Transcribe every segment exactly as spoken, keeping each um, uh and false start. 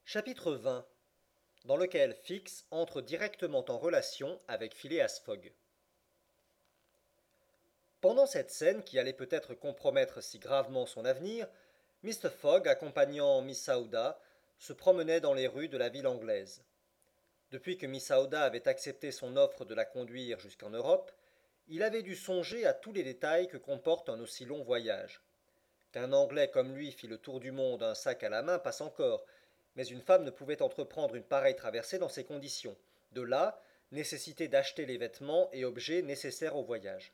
Chapitre vingt, dans lequel Fix entre directement en relation avec Phileas Fogg. Pendant cette scène qui allait peut-être compromettre si gravement son avenir, Mr. Fogg, accompagnant Miss Aouda, se promenait dans les rues de la ville anglaise. Depuis que Miss Aouda avait accepté son offre de la conduire jusqu'en Europe, il avait dû songer à tous les détails que comporte un aussi long voyage. Qu'un Anglais comme lui fît le tour du monde un sac à la main passe encore, mais une femme ne pouvait entreprendre une pareille traversée dans ces conditions. De là, nécessité d'acheter les vêtements et objets nécessaires au voyage.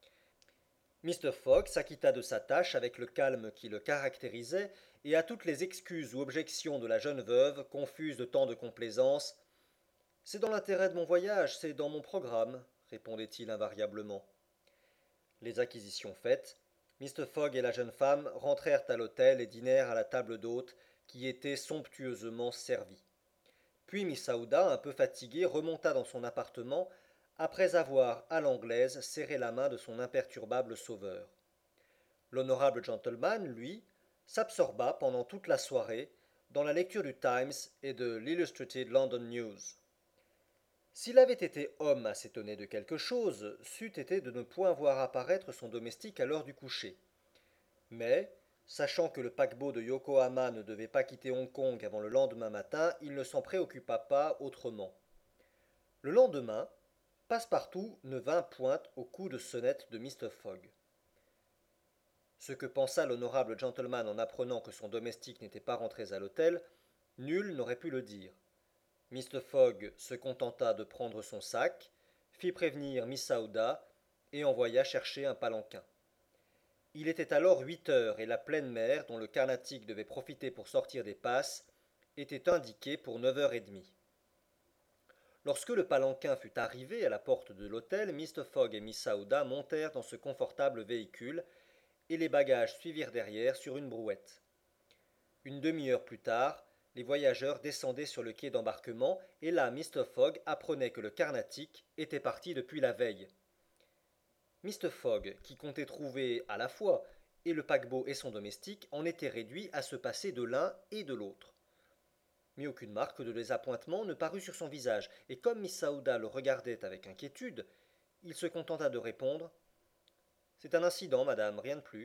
Mr. Fogg s'acquitta de sa tâche avec le calme qui le caractérisait, et à toutes les excuses ou objections de la jeune veuve, confuse de tant de complaisance, c'est dans l'intérêt de mon voyage, c'est dans mon programme, répondait-il invariablement. Les acquisitions faites, Mr. Fogg et la jeune femme rentrèrent à l'hôtel et dînèrent à la table d'hôte qui était somptueusement servie. Puis Miss Aouda, un peu fatiguée, remonta dans son appartement après avoir, à l'anglaise, serré la main de son imperturbable sauveur. L'honorable gentleman, lui, s'absorba pendant toute la soirée dans la lecture du Times et de l'Illustrated London News. S'il avait été homme à s'étonner de quelque chose, c'eût été de ne point voir apparaître son domestique à l'heure du coucher. Mais, sachant que le paquebot de Yokohama ne devait pas quitter Hong Kong avant le lendemain matin, il ne s'en préoccupa pas autrement. Le lendemain, Passepartout ne vint point au coup de sonnette de Mr. Fogg. Ce que pensa l'honorable gentleman en apprenant que son domestique n'était pas rentré à l'hôtel, nul n'aurait pu le dire. Mr. Fogg se contenta de prendre son sac, fit prévenir Miss Aouda et envoya chercher un palanquin. Il était alors huit heures et la pleine mer, dont le Carnatic devait profiter pour sortir des passes, était indiquée pour neuf heures et demie. Lorsque le palanquin fut arrivé à la porte de l'hôtel, Mr. Fogg et Miss Aouda montèrent dans ce confortable véhicule, et les bagages suivirent derrière sur une brouette. Une demi-heure plus tard, les voyageurs descendaient sur le quai d'embarquement, et là Mr. Fogg apprenait que le Carnatic était parti depuis la veille. Mr. Fogg, qui comptait trouver à la fois et le paquebot et son domestique, en était réduit à se passer de l'un et de l'autre. Mais aucune marque de désappointement ne parut sur son visage, et comme Miss Aouda le regardait avec inquiétude, il se contenta de répondre « C'est un incident, madame, rien de plus. »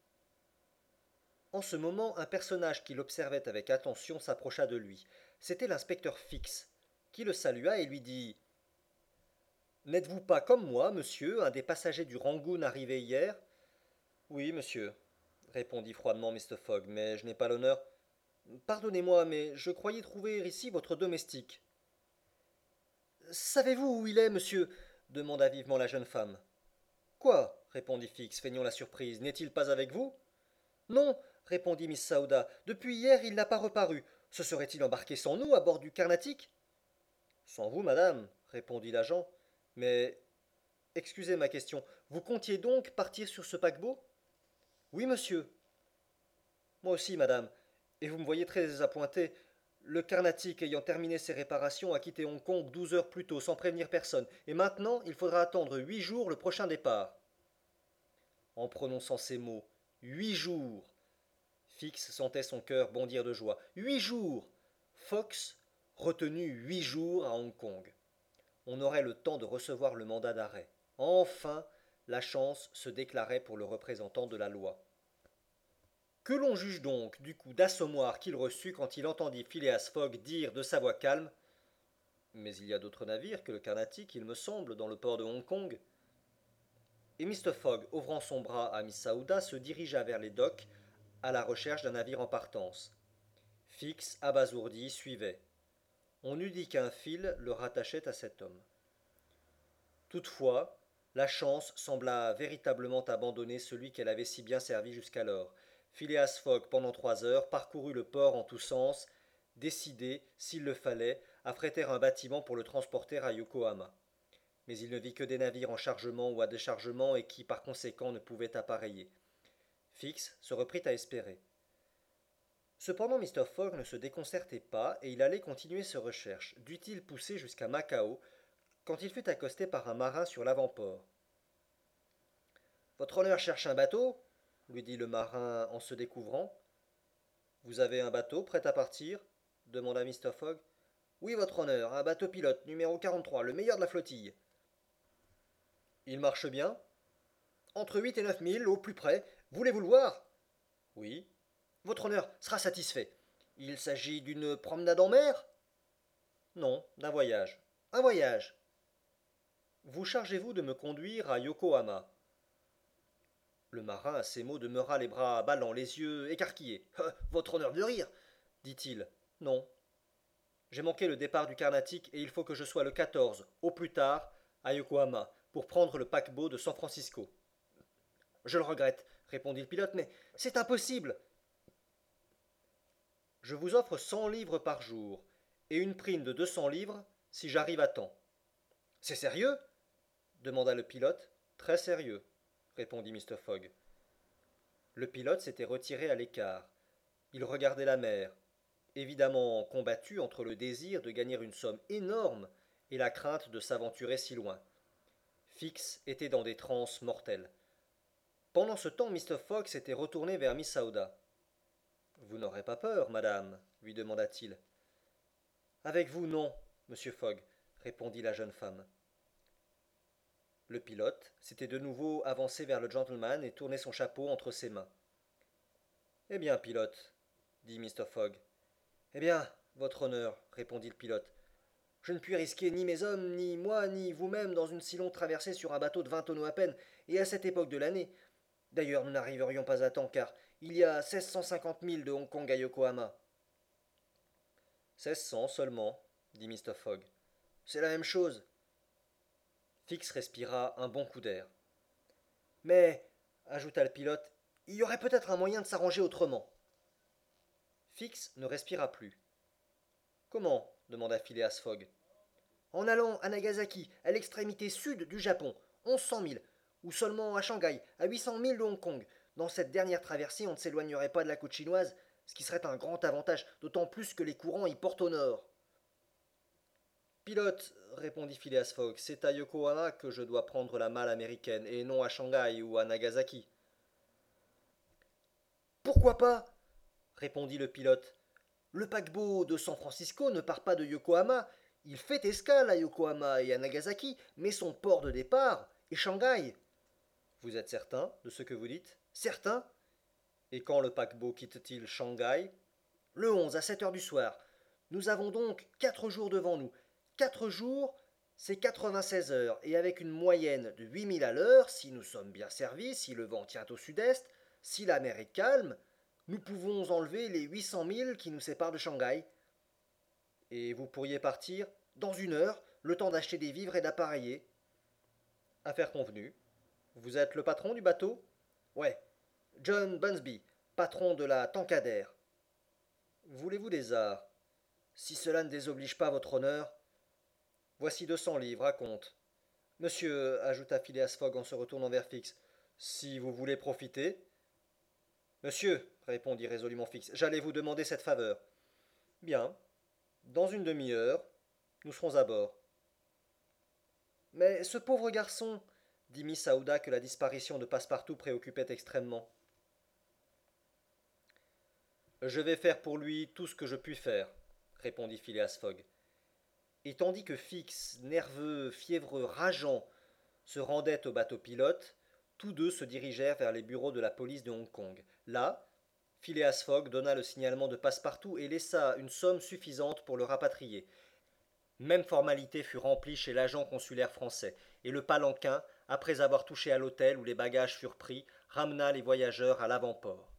En ce moment, un personnage qui l'observait avec attention s'approcha de lui. C'était l'inspecteur Fix, qui le salua et lui dit « N'êtes-vous pas comme moi, monsieur, un des passagers du Rangoon arrivé hier ?»« Oui, monsieur, répondit froidement Mr. Fogg, mais je n'ai pas l'honneur. Pardonnez-moi, mais je croyais trouver ici votre domestique. Savez-vous où il est, monsieur demanda vivement la jeune femme. Quoi répondit Fix, feignant la surprise. N'est-il pas avec vous? Non, répondit Miss Aouda. Depuis hier, il n'a pas reparu. Se serait-il embarqué sans nous à bord du Carnatic? Sans vous, madame, répondit l'agent. Mais excusez ma question, vous comptiez donc partir sur ce paquebot? Oui, monsieur. Moi aussi, madame, et vous me voyez très désappointé. Le Carnatic, ayant terminé ses réparations, a quitté Hong Kong douze heures plus tôt, sans prévenir personne, et maintenant il faudra attendre huit jours le prochain départ. En prononçant ces mots, huit jours, Fix sentait son cœur bondir de joie. Huit jours. Fox retenu huit jours à Hong Kong. On aurait le temps de recevoir le mandat d'arrêt. Enfin, la chance se déclarait pour le représentant de la loi. Que l'on juge donc du coup d'assommoir qu'il reçut quand il entendit Phileas Fogg dire de sa voix calme « Mais il y a d'autres navires que le Carnatic, il me semble, dans le port de Hong Kong. » Et Mr. Fogg, ouvrant son bras à Miss Aouda, se dirigea vers les docks à la recherche d'un navire en partance. Fix, abasourdi, suivait. On eût dit qu'un fil le rattachait à cet homme. Toutefois, la chance sembla véritablement abandonner celui qu'elle avait si bien servi jusqu'alors. Phileas Fogg, pendant trois heures, parcourut le port en tous sens, décidé, s'il le fallait, à fréter un bâtiment pour le transporter à Yokohama. Mais il ne vit que des navires en chargement ou à déchargement et qui, par conséquent, ne pouvaient appareiller. Fix se reprit à espérer. Cependant, Mr. Fogg ne se déconcertait pas et il allait continuer ses recherches. Dut-il pousser jusqu'à Macao quand il fut accosté par un marin sur l'avant-port. Votre honneur cherche un bateau lui dit le marin en se découvrant. Vous avez un bateau prêt à partir demanda mister Fogg. Oui, votre honneur, un bateau pilote, numéro quarante-trois, le meilleur de la flottille. Il marche bien? Entre huit et neuf milles, au plus près. Voulez-vous le voir? Oui. Votre honneur sera satisfait. Il s'agit d'une promenade en mer? Non, d'un voyage. Un voyage. Vous chargez-vous de me conduire à Yokohama? Le marin, à ces mots, demeura les bras ballants, les yeux écarquillés. Ah, votre honneur de rire, dit-il. Non. J'ai manqué le départ du Carnatic et il faut que je sois le quatorze, au plus tard, à Yokohama, pour prendre le paquebot de San Francisco. Je le regrette, répondit le pilote, mais c'est impossible. Je vous offre cent livres par jour et une prime de deux cents livres si j'arrive à temps. C'est sérieux? Demanda le pilote. Très sérieux, répondit mister Fogg. Le pilote s'était retiré à l'écart. Il regardait la mer, évidemment combattu entre le désir de gagner une somme énorme et la crainte de s'aventurer si loin. Fix était dans des transes mortelles. Pendant ce temps, mister Fogg s'était retourné vers Miss Aouda. Vous n'aurez pas peur, madame, lui demanda-t-il. Avec vous, non, monsieur Fogg, répondit la jeune femme. Le pilote s'était de nouveau avancé vers le gentleman et tourné son chapeau entre ses mains. Eh bien, pilote, dit mister Fogg. Eh bien, votre honneur, répondit le pilote. Je ne puis risquer ni mes hommes, ni moi, ni vous-même dans une si longue traversée sur un bateau de vingt tonneaux à peine, et à cette époque de l'année. D'ailleurs, nous n'arriverions pas à temps, car il y a seize cent cinquante milles de Hong Kong à Yokohama. Seize cents seulement, dit mister Fogg. C'est la même chose. Fix respira un bon coup d'air. Mais, ajouta le pilote, il y aurait peut-être un moyen de s'arranger autrement. Fix ne respira plus. Comment? Demanda Phileas Fogg. En allant à Nagasaki, à l'extrémité sud du Japon, onze cents milles, ou seulement à Shanghai, à huit cents milles de Hong Kong. Dans cette dernière traversée, on ne s'éloignerait pas de la côte chinoise, ce qui serait un grand avantage, d'autant plus que les courants y portent au nord. Pilote, répondit Phileas Fogg, c'est à Yokohama que je dois prendre la malle américaine, et non à Shanghai ou à Nagasaki. Pourquoi pas? Répondit le pilote. Le paquebot de San Francisco ne part pas de Yokohama, il fait escale à Yokohama et à Nagasaki, mais son port de départ est Shanghai. Vous êtes certain de ce que vous dites? Certain. Et quand le paquebot quitte-t-il Shanghai? Le onze à sept heures du soir. Nous avons donc quatre jours devant nous. Quatre jours, c'est quatre-vingt-seize heures, et avec une moyenne de huit milles à l'heure, si nous sommes bien servis, si le vent tient au sud-est, si la mer est calme, nous pouvons enlever les huit cents milles qui nous séparent de Shanghai. Et vous pourriez partir dans une heure, le temps d'acheter des vivres et d'appareiller. Affaire convenue. Vous êtes le patron du bateau? Ouais. John Bunsby, patron de la Tankadère. Voulez-vous des arts? Si cela ne désoblige pas votre honneur. Voici deux cents livres, à compte. Monsieur, ajouta Phileas Fogg en se retournant vers Fix, si vous voulez profiter. Monsieur, répondit résolument Fix, j'allais vous demander cette faveur. Bien. Dans une demi-heure, nous serons à bord. Mais ce pauvre garçon, dit Miss Aouda que la disparition de Passepartout préoccupait extrêmement. Je vais faire pour lui tout ce que je puis faire, répondit Phileas Fogg. Et tandis que Fix, nerveux, fiévreux, rageant, se rendait au bateau pilote, tous deux se dirigèrent vers les bureaux de la police de Hong Kong. Là, Phileas Fogg donna le signalement de Passepartout et laissa une somme suffisante pour le rapatrier. Même formalité fut remplie chez l'agent consulaire français, et le palanquin, après avoir touché à l'hôtel où les bagages furent pris, ramena les voyageurs à l'avant-port.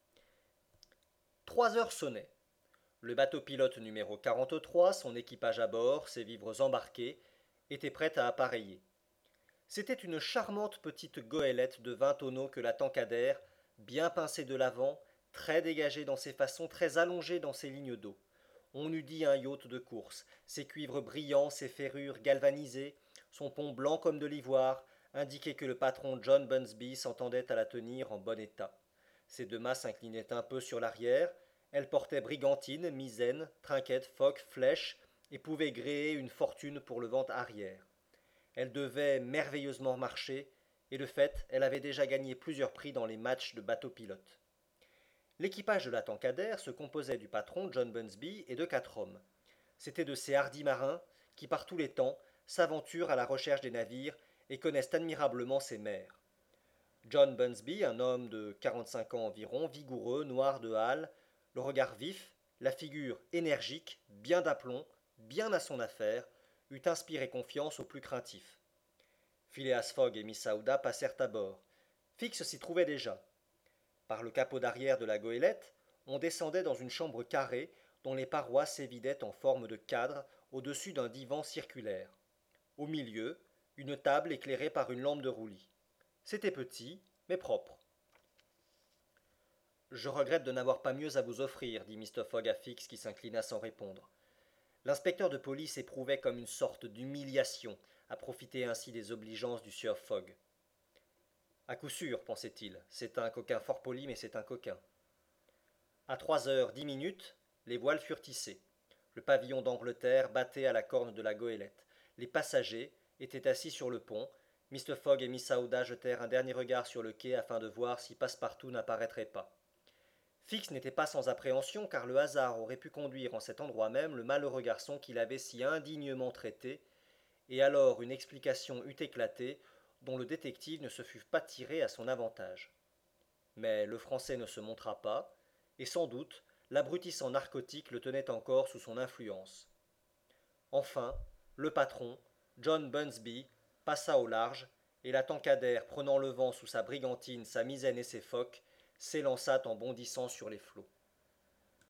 Trois heures sonnaient. Le bateau pilote numéro quarante-trois, son équipage à bord, ses vivres embarqués, était prêt à appareiller. C'était une charmante petite goélette de vingt tonneaux que la Tankadère, bien pincée de l'avant, très dégagée dans ses façons, très allongée dans ses lignes d'eau. On eût dit un yacht de course, ses cuivres brillants, ses ferrures galvanisées, son pont blanc comme de l'ivoire, indiquaient que le patron John Bunsby s'entendait à la tenir en bon état. Ses deux mâts s'inclinaient un peu sur l'arrière, elle portait brigantine, misaine, trinquette, foc, flèche, et pouvait gréer une fortune pour le vent arrière. Elle devait merveilleusement marcher, et de fait, elle avait déjà gagné plusieurs prix dans les matchs de bateaux pilotes. L'équipage de la Tankadère se composait du patron John Bunsby et de quatre hommes. C'étaient de ces hardis marins qui, par tous les temps, s'aventurent à la recherche des navires et connaissent admirablement ces mers. John Bunsby, un homme de quarante-cinq ans environ, vigoureux, noir de hâle, le regard vif, la figure énergique, bien d'aplomb, bien à son affaire, eût inspiré confiance aux plus craintifs. Phileas Fogg et Miss Aouda passèrent à bord. Fix s'y trouvait déjà. Par le capot d'arrière de la goélette, on descendait dans une chambre carrée dont les parois s'évidaient en forme de cadre au-dessus d'un divan circulaire. Au milieu, une table éclairée par une lampe de roulis. C'était petit, mais propre. Je regrette de n'avoir pas mieux à vous offrir, dit Mr. Fogg à Fix qui s'inclina sans répondre. L'inspecteur de police éprouvait comme une sorte d'humiliation à profiter ainsi des obligeances du sieur Fogg. À coup sûr, pensait-il, c'est un coquin fort poli, mais c'est un coquin. À trois heures dix minutes, les voiles furent hissées. Le pavillon d'Angleterre battait à la corne de la goélette. Les passagers étaient assis sur le pont. Mr. Fogg et Miss Aouda jetèrent un dernier regard sur le quai afin de voir si Passepartout n'apparaîtrait pas. Fix n'était pas sans appréhension, car le hasard aurait pu conduire en cet endroit même le malheureux garçon qu'il avait si indignement traité, et alors une explication eût éclaté, dont le détective ne se fût pas tiré à son avantage. Mais le Français ne se montra pas, et sans doute l'abrutissant narcotique le tenait encore sous son influence. Enfin, le patron, John Bunsby, passa au large, et la Tankadère, prenant le vent sous sa brigantine, sa misaine et ses focs, s'élança en bondissant sur les flots.